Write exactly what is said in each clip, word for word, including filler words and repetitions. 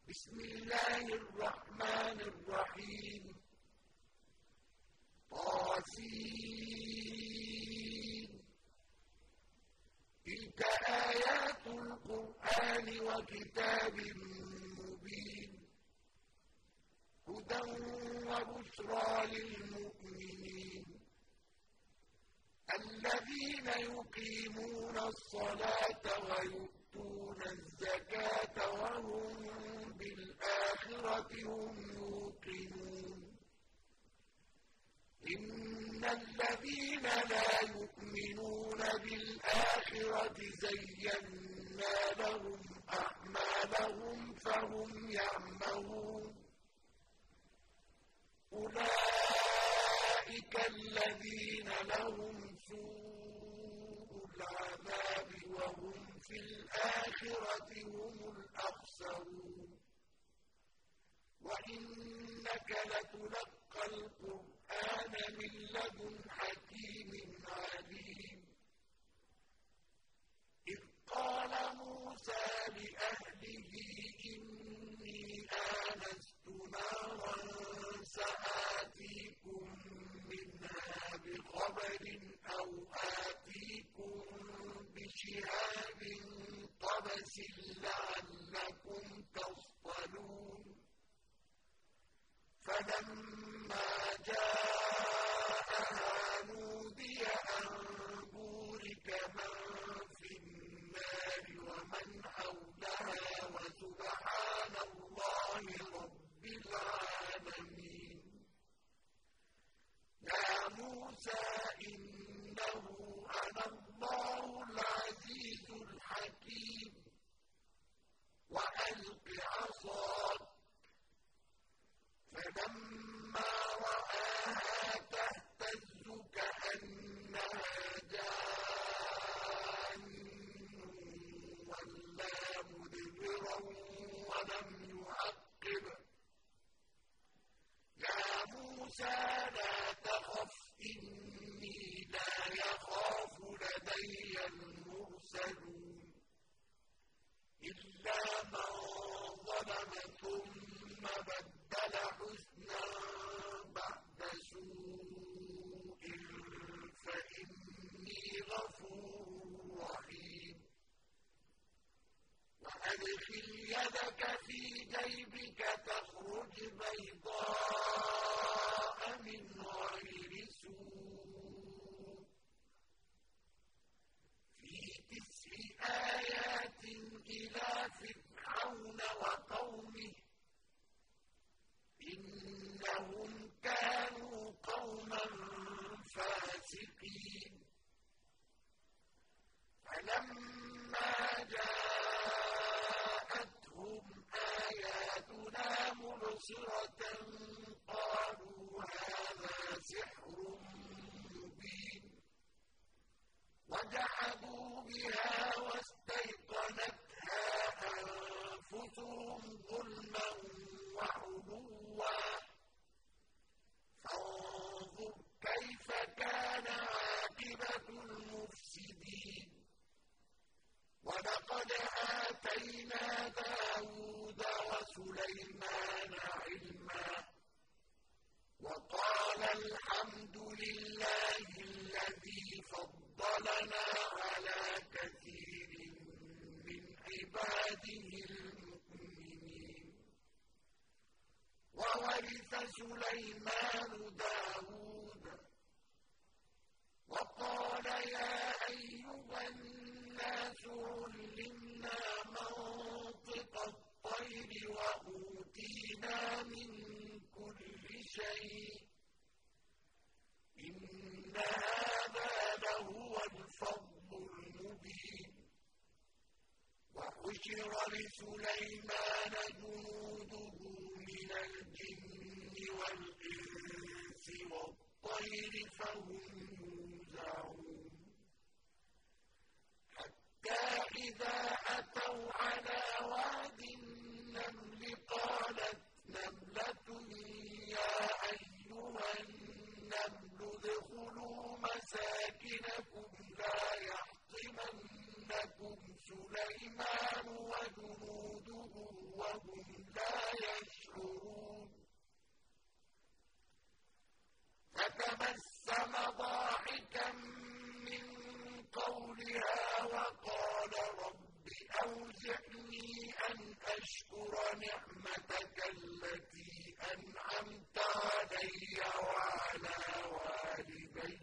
بسم الله الرحمن الرحيم طاسين تلك آيات القرآن وكتاب مبين هدى وبشرى للمؤمنين الذين يقيمون الصلاة ويؤتون الزكاة وهم بالآخرة هم يوقنون إن الذين لا يؤمنون بالآخرة زينا لهم أعمالهم فهم يعمهون أولئك الذين لهم سوء العذاب وهم في الآخرة هم الأخسرون وإنك لتلقى القرآن من لدن حكيم عليم إذ قال موسى لأهله إني آنست نارا سآتيكم منها بخبر أو آتيكم بشهاب قبس لعلكم تصطلون فلما جاءها نودي أن بورك من في النار ومن حولها وسبحان الله رب العالمين يا موسى إنه أنا الله العزيز الحكيم وألق عصاك فلما رآها تهتز كأنها جان ولا مدبرا ولم يعقب يا موسى لا تخف إني لا يخاف لدي المرسلون إلا من ظلم ثم بدل حسنا بعد سوء فإني غفور رحيم وأدخل يدك في جيبك تخرج بيضاء من غير سوء في تسع آيات إلى فرعون وقومه إنهم كانوا قوما فاسقين فلما جاءتهم آياتنا مبصرة قالوا هذا سحر مبين وجحدوا بها واستيقنتها أنفسهم ظلما وعلوا فانظر كيف كان عاقبة المفسدين ولقد آتينا داود وسليمان علما وقال الحمد لله الذي فضلنا على كثير من عباده المؤمنين وورث سليمان داود وقال يا أيها الناس علمنا منطق الطير وأوتينا من كل شيء إن هذا لهو الفضل المبين وحشر لسليمان جنوده من الجن والإنس والطير فهم يوزعون حتى إذا أتوا على واد النمل قالت نملة يا أيها النمل ادخلوا مساكنكم لا يحطمنكم سليمان وجنوده وهم لا أشكر نعمتك التي أنعمت علي وعلى والدي.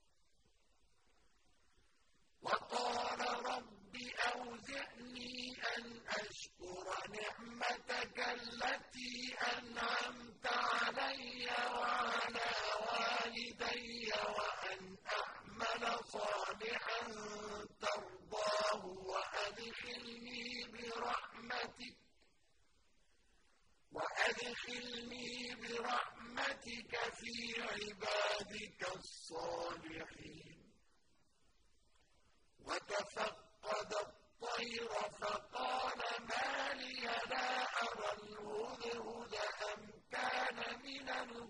وقال رب أوزعني أن أشكر نعمتك التي أنعمت علي وعلى والدي وأن أعمل صالحا ترضاه وأدخلني برحمتك وأدخلني برحمتك في عبادك الصالحين. وتفقد الطير فقال ما لي لا أرى الهدهد أم كان من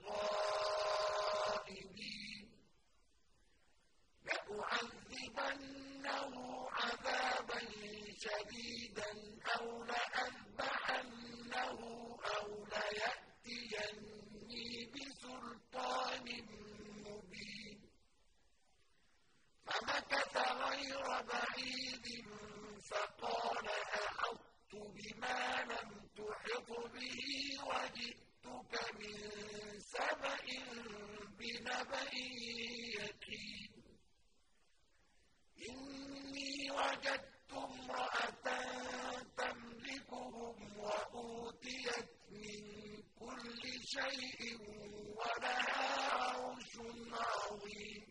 الغائبين. لأعذبنه عذابا شديدا أو لأذبحنه أو ليأتيني بسلطان مبين. فمكث غير بعيد فقال أحطت بما لم تحط به وجئتك من سبأ بنبأ يقين. إني وجدت امرأة تملكهم وأوتيت من كل شيء ولها عرش عظيم.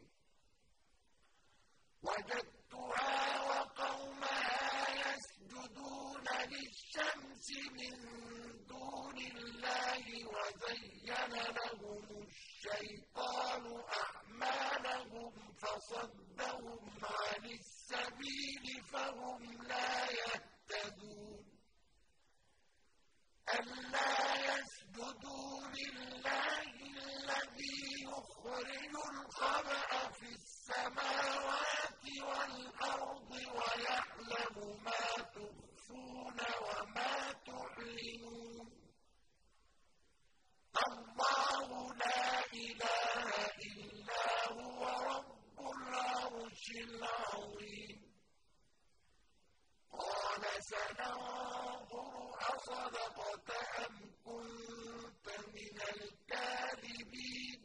وجدتها وقومها يسجدون للشمس من دون الله وزين لهم الشيطان أعمالهم فصدهم عن السبيل فهم لا يهتدون. ألا يسجدوا لله الذي يخرج الخبأ في السماوات والأرض ويعلم ما تخفون وما تعلنون. الله لا إله إلا هو رب العرش العظيم. قال سننظر أصدقت أم كنت من الكاذبين.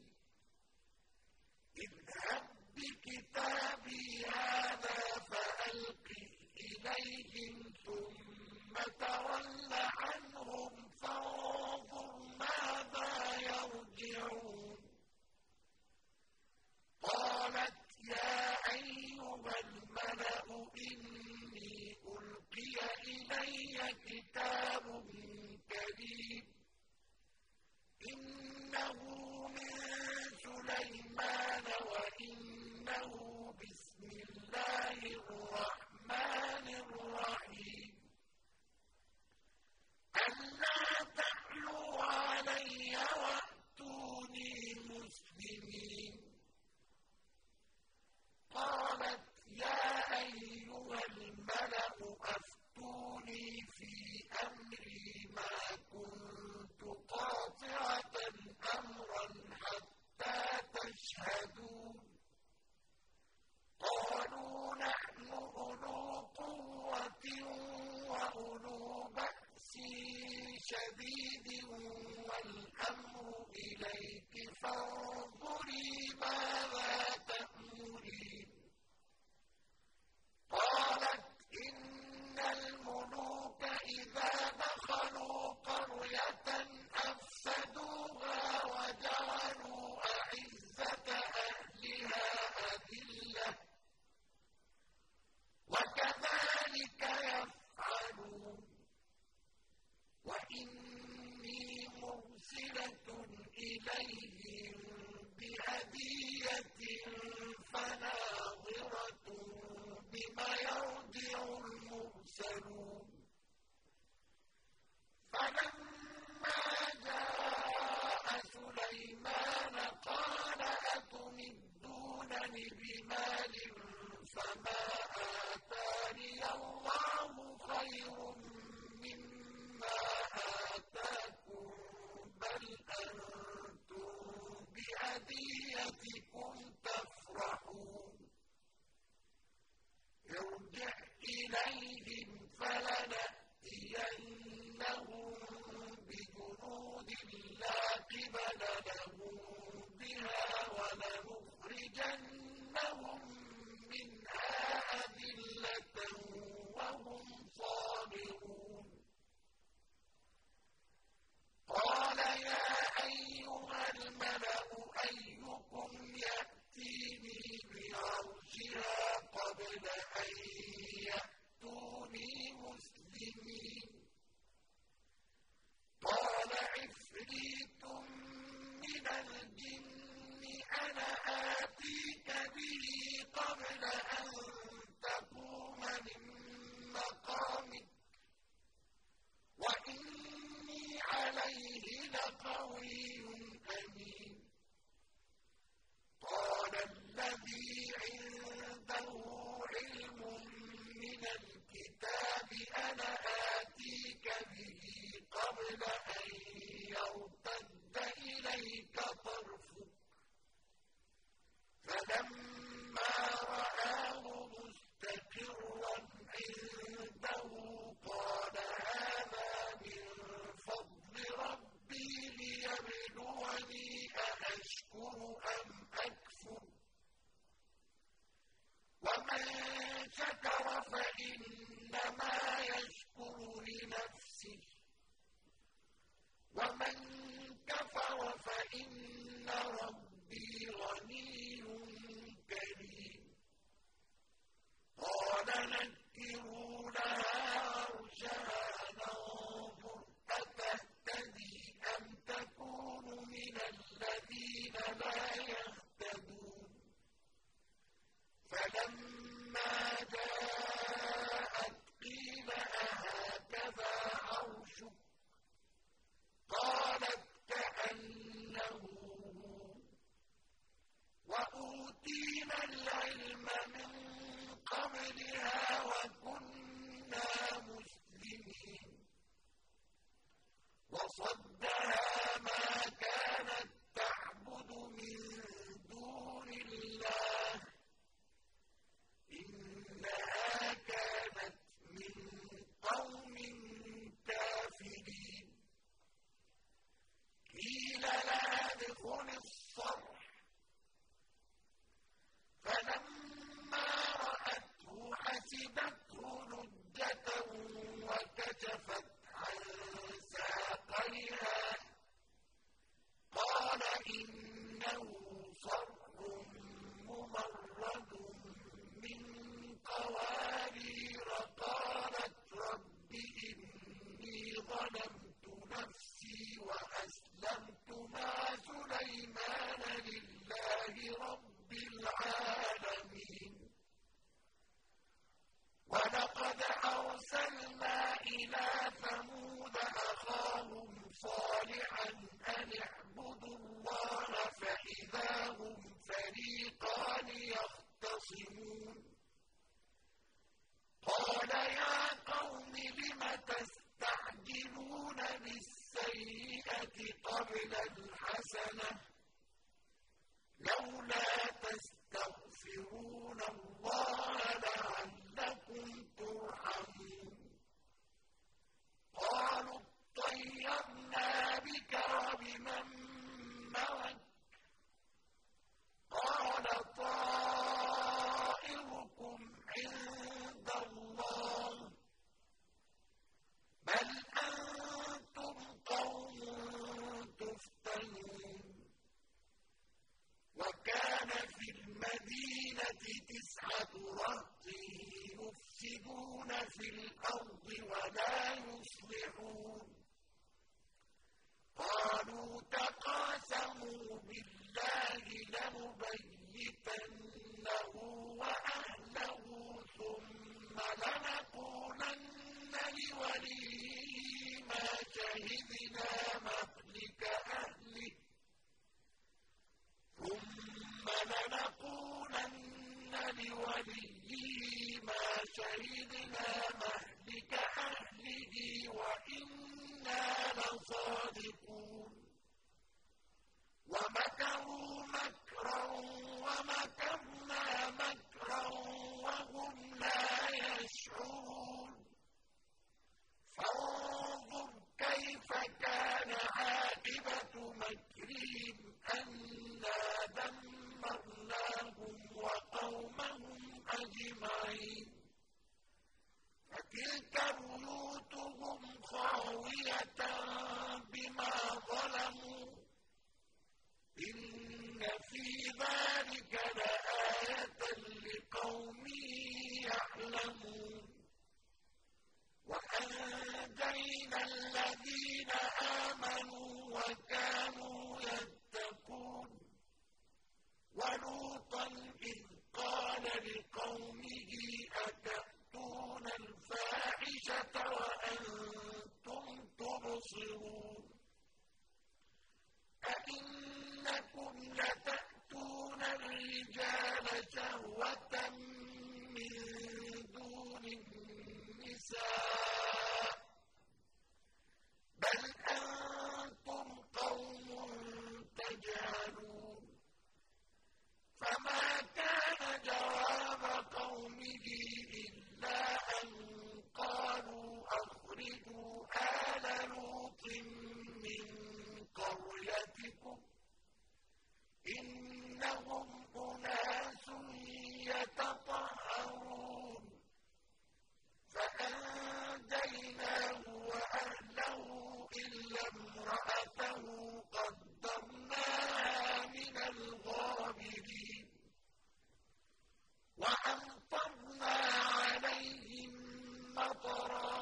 اذهب بكتابي هذا فألقه إليهم ثم تول عنهم فانظر ماذا يرجعون. قالت يا أيها الملأ إني ألقي إلي كتاب كريم إنه من سليمان وإنه بسم الله الرحمن الرحيم. ألا تعلوا علي وأتوني مسلمين. قالت يا أيها الملأ أفتوني في أمري ما كنت قاطعة أمرا حتى تشهدون. قالوا نحن أولو قوة وأولو بأس شديد والأمر إليك فانظري ماذا تأمرين. قالت إن الملوك إذا دخلوا قرية أفسدوها وجعلوا أعزة أهلها أذلة وكذلك يفعلون. وإني مرسلة إليهم بهدية فناظرة بما يرجع المرسلون. فلما جاء سليمان قال أتمدونني بمال فما آتاني الله خير مما آتاكم بل أنتم بهديتكم تفرحون. ارجع إليهم فلا بِجُنُودٍ لَّا قِبَلَ لَهُم بِهَا وَلَنُخْرِجَنَّهُم مِّنْهَا أَذِلَّةً وَهُمْ صَاغِرُونَ قَالَ يَا أَيُّهَا الْمَلَأُ أَيُّكُمْ يَأْتِينِي بِعَرْشِهَا قَبْلَ أَن يَأْتُونِي مُسْلِمِينَ قَالَ عِفْرِيتٌ مِّنَ الْجِنِّ أَنَا آتِيكَ بِهِ قَبْلَ أَن تَقُومَ مِن مَّقَامِكَ وَإِنِّي عَلَيْهِ لَقَوِيٌّ أَمِينٌ قَالَ الَّذِي عِندَهُ عِلْمٌ مِّنَ الْكِتَابِ أَنَا آتِيكَ بِهِ قَبْلَ أَن يَرْتَدَّ إِلَيْكَ طَرْفُكَ فَلَمَّا رَآهُ مُسْتَقِرًّا عِندَهُ قَالَ هَٰذَا مِن فَضْلِ رَبِّي لِيَبْلُوَنِي أَأَشْكُرُ أَمْ أَكْفُرُ ۖ وَمَن شَكَرَ فَإِنَّمَا يَشْكُرُ لِنَفْسِهِ ۖ وَمَن كَفَرَ فَإِنَّ رَبِّي غَنِيٌّ كَرِيمٌ قَالَ نَكِّرُوا لَهَا عَرْشَهَا نَنظُرْ أَتَهْتَدِي أَمْ تَكُونُ مِنَ الَّذِينَ لَا يَهْتَدُونَ فَلَمَّا جَاءَتْ قِيلَ أَهَٰكَذَا عَرْشُكِ ۖ قَالَتْ كَأَنَّهُ هُوَ ۚ وَأُوتِينَا الْعِلْمَ مِن قَبْلِهَا وَكُنَّا مُسْلِمِينَ وَصَدَّهَا مَا كَانَت تَّعْبُدُ مِن دُونِ اللَّهِ ۖ إِنَّهَا كَانَتْ مِن قَوْمٍ كَافِرِينَ قِيلَ لَهَا ادْخُلِي الصَّرْحَ ۖ فَلَمَّا رَأَتْهُ حَسِبَتْهُ لُجَّةً وَكَشَفَتْ عَن سَاقَيْهَا ۚ قَالَ إِنَّهُ صَرْحٌ مُّمَرَّدٌ مِّن قَوَارِيرَ قَالَتْ رَبِّ إِنِّي ظَلَمْتُ نَفْسِي وَأَسْلَمْتُ مَعَ سُلَيْمَانَ لِلَّهِ رَبِّ الْعَالَمِينَ وَلَقَدْ أَرْسَلْنَا إِلَىٰ ثَمُودَ أَخَاهُمْ صَالِحًا أَنِ اعْبُدُوا اللَّهَ فَإِذَا هُمْ فَرِيقَانِ يَخْتَصِمُونَ قَالَ يَا قَوْمِ لِمَ تَسْتَعْجِلُونَ بِالسَّيِّئَةِ قَبْلَ الْحَسَنَةِ ۖ لَوْلَا تَسْتَغْفِرُونَ اللَّهَ لَعَلَّكُمْ تُرْحَمُونَ قَالُوا اطَّيَّرْنَا بِكَ وَبِمَن مَّعَكَ ۚ قَالَ طَائِرُكُمْ عِندَ اللَّهِ ۖ بَلْ أَنتُمْ قَوْمٌ تُفْتَنُونَ وَكَانَ فِي الْمَدِينَةِ تِسْعَةُ رَهْطٍ يُفْسِدُونَ فِي الْأَرْضِ وَلَا يُصْلِحُونَ قَالُوا تَقَاسَمُوا بِاللَّهِ لَنُبَيِّتَنَّهُ وَأَهْلَهُ ثُمَّ لَنَقُولَنَّ لِوَلِيِّهِ مَا شَهِدْنَا مَهْلِكَ أَهْلِهِ ثُمَّ لَنَقُولَنَّ لِوَلِيِّهِ مَا شَهِدْنَا مَهْلِكَ أَهْلِهِ وَإِنَّا لَصَادِقُونَ وَمَكَرُوا مَكْرًا وَمَكَرْنَا مَكْرًا وَهُمْ لَا يَشْعُرُونَ فَانظُرْ زانية بما ظلموا إن في ذلك لآية لقوم يعلمون وأنجينا الذين آمنوا وكانوا يتقون ولوطا إذ قال لقومه أتأتون الفاحشة وأنتم تبصرون أئنكم لتأتون الرجال شهوة من دون النساء بل أنتم قوم تجهلون فما كان جواب قومه إلا أن قالوا أخرجوا آل لوط من قريتكم إنهم أناس يتطهرون فأنجيناه وأهله إلا امرأته قدرناها من الغابرين وأمطرنا عليهم مطرا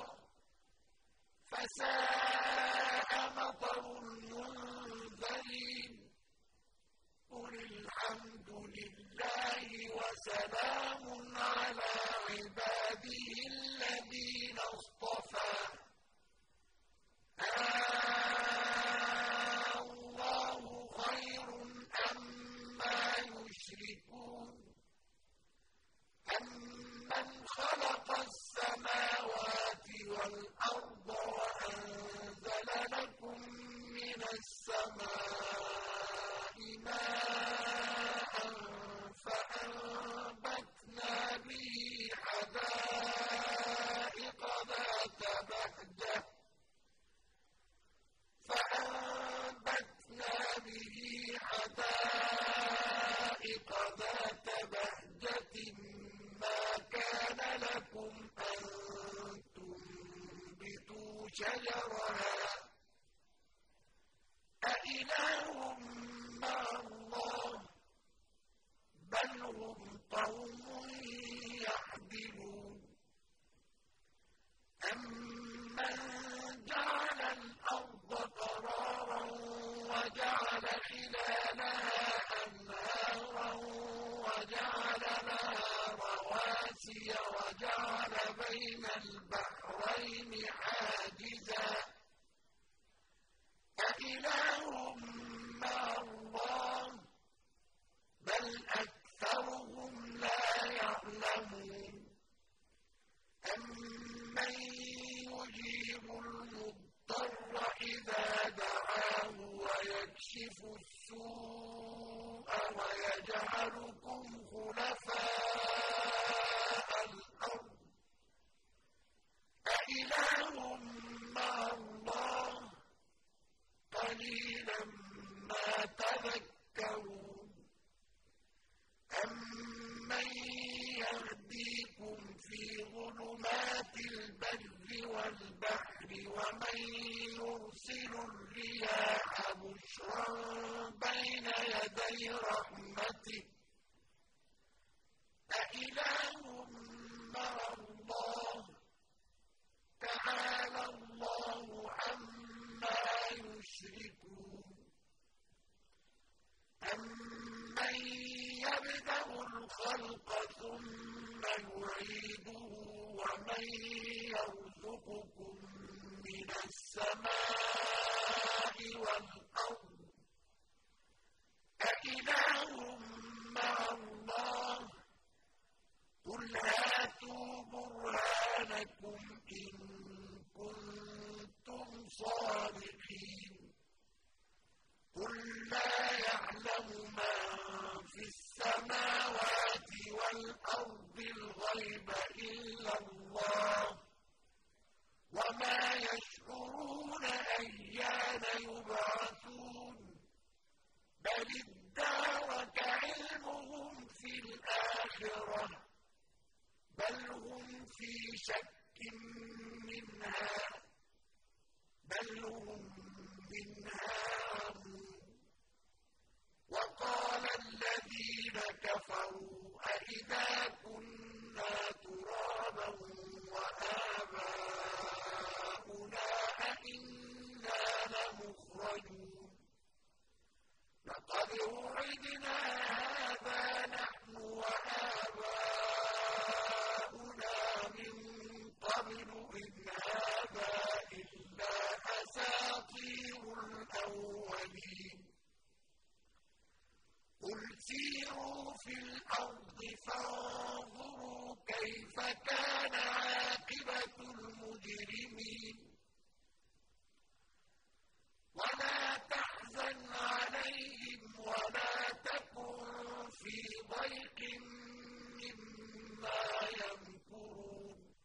فساء مطر المنذرين قل الحمد لله وسلام على عباده الذين اصطفى الله خير أما يشركون أمن خلق السماوات والأرض وأنزل لكم من السماء ماء فأنبتنا به حدائق ذات بهجة فأنبتنا به حدائق ذات بهجة ما كان لكم أن تنبتوا شجرها أإله مع الله بل هم قوم يعدلون أمن جعل الأرض قرارا وجعل خلالها أنهارا وجعل لها رواسي وجعل بين البحرين حاجزا أإله مع الله بل أكثرهم لا يعلمون أمن يجيب المضطر إذا دعاه ويكشف السوء ويجعلكم خلفاء الأرض أإله مع الله قليلا ما تذكرون أمن يهديكم في ظلمات البر والبحر ومن يرسل الرياح بشرا بين يدي رحمته أإله مع الله تعالى الله عما يشركون أمن يبدأ الخلق ثم يعيده ومن يرزقكم من السماء والأرض أإله مع الله قل هاتوا برهانكم إن كنتم صادقين قل لا يعلم من في السماوات والأرض الغيب إلا الله وما يشعرون أيان يبعثون بل ادارك علمهم في الآخرة بل هم في شك منها بل هم منها عمون وقال الذين كفروا أإذا كنا ترابا وآباؤنا أئنا لمخرجون لقد وعدنا هذا نحن وآباؤنا من قبل إن هذا إلا أساطير الأولين قل سيروا في الأرض فانظروا كيف كان عاقبة المجرمين ولا تحزن عليهم ولا تكن في ضيق مما يمكرون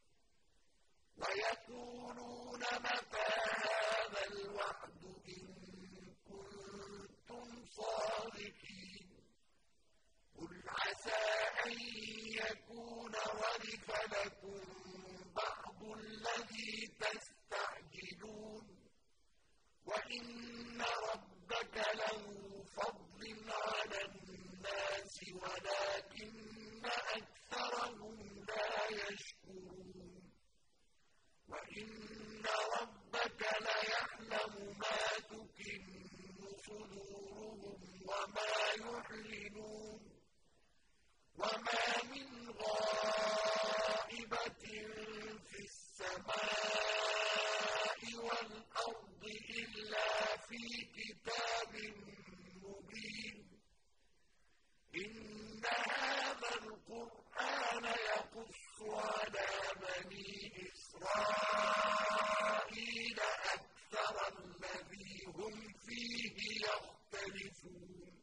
ويقولون متى هذا الوعد إن كنتم صادقين قل عسى أن يكون ردف لكم بعض الذي تستعجلون وإن ربك له فضل على الناس ولكن أكثرهم لا يشكرون وإن ربك ليعلم ما تكن صدورهم وما يعلنون وما من غائبة في السماء والأرض إلا في كتاب مبين إن هذا القرآن يقص على بني إسرائيل أكثر الذي هم فيه يختلفون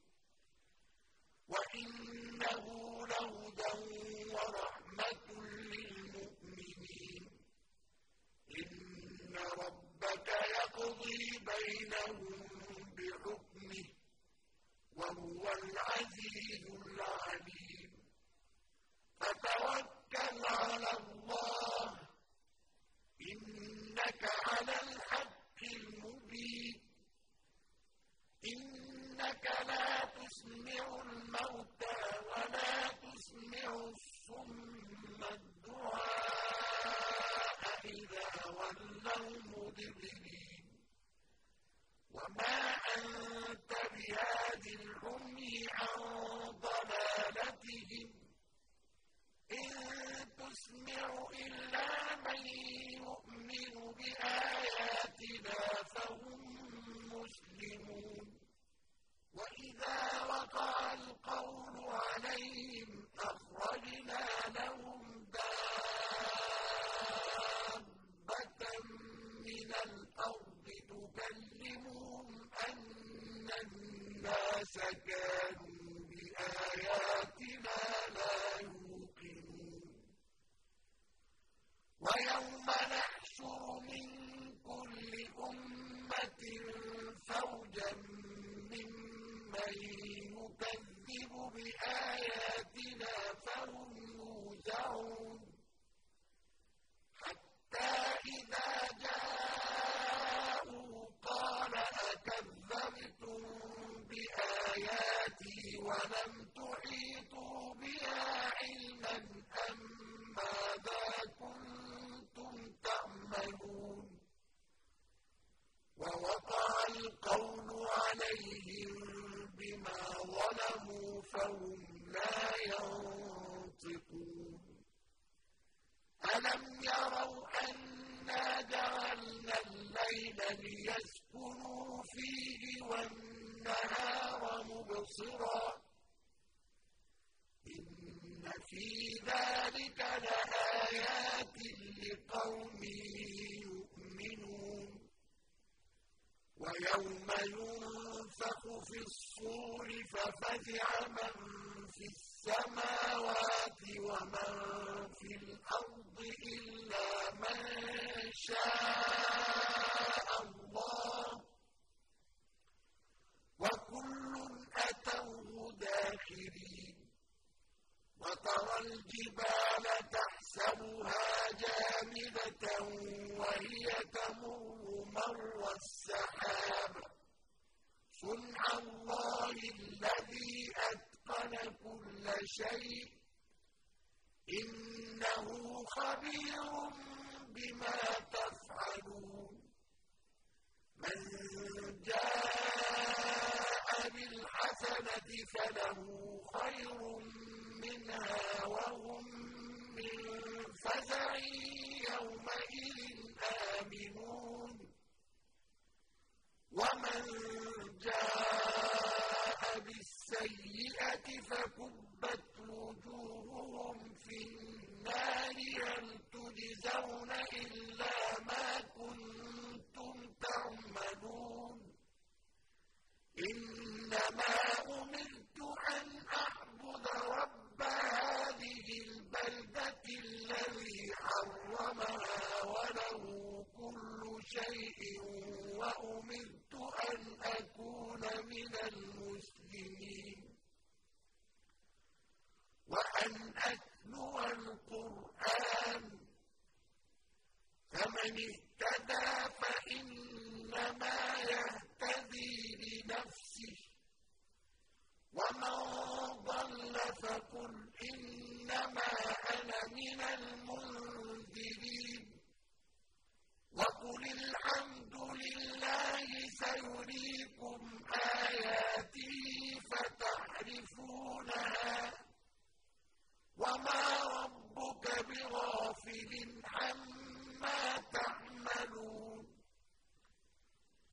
وإنه لهدى ورحمة للمؤمنين إن ربك يقضي بينهم بحكمه وهو العزيز العليم فتوكل على الله إنك على الحق المبين إنك لا تسمع الموتى ولا تسمع الصم الدعاء إذا ولوا مدبرين وما أنت بهاد العمي عن ضلالتهم إن تسمع إلا من يؤمن بآياتنا فهم مسلمون وإذا وقع القول عليهم أخرجنا لهم دابة من الأرض تكلمهم أن الناس كانوا بآياتنا لا يوقنون ويوم نحشر من كل أمة فوجا ممن يكذب بآياتنا فهم يوزعون حتى إذا جاءوا قال أكذبتم بآياتي ولم تحيطوا بها علما أم ماذا كنتم تعملون ووقع القول عليهم بما ظلموا فهم لا ينطقون ألم يروا أنا جعلنا الليل ليسكنوا فيه والنهار مبصرا إن في ذلك لآيات لقوم يؤمنون ويوم ينفخ في الصور ففزع من في السماوات ومن في الأرض إلا من شاء الله وكل أتوه داخرين وترى الجبال تحسبها جامدة وهي تمر مر السحاب صنع الله الذي أتقن كل شيء إنه خبير بما تفعلون من جاء بالحسنة فله خير منها وهم من فزع يومئذ آمنون ومن جاء بالسيئة فكبت وجوههم في النار هل تجزون إلا ما كنتم تعملون إنما أمرت أن أعبد رب هذه البلدة الذي حرمها وله كل شيء وأمرت أن أكون من المسلمين وأن أتلو القرآن فمن اهتدى فإنما يهتدي لنفسه ومن ضل فقل إنما أنا من المنذرين وقل الحمد لله سيريكم آياته فتعرفونها وما ربك بغافل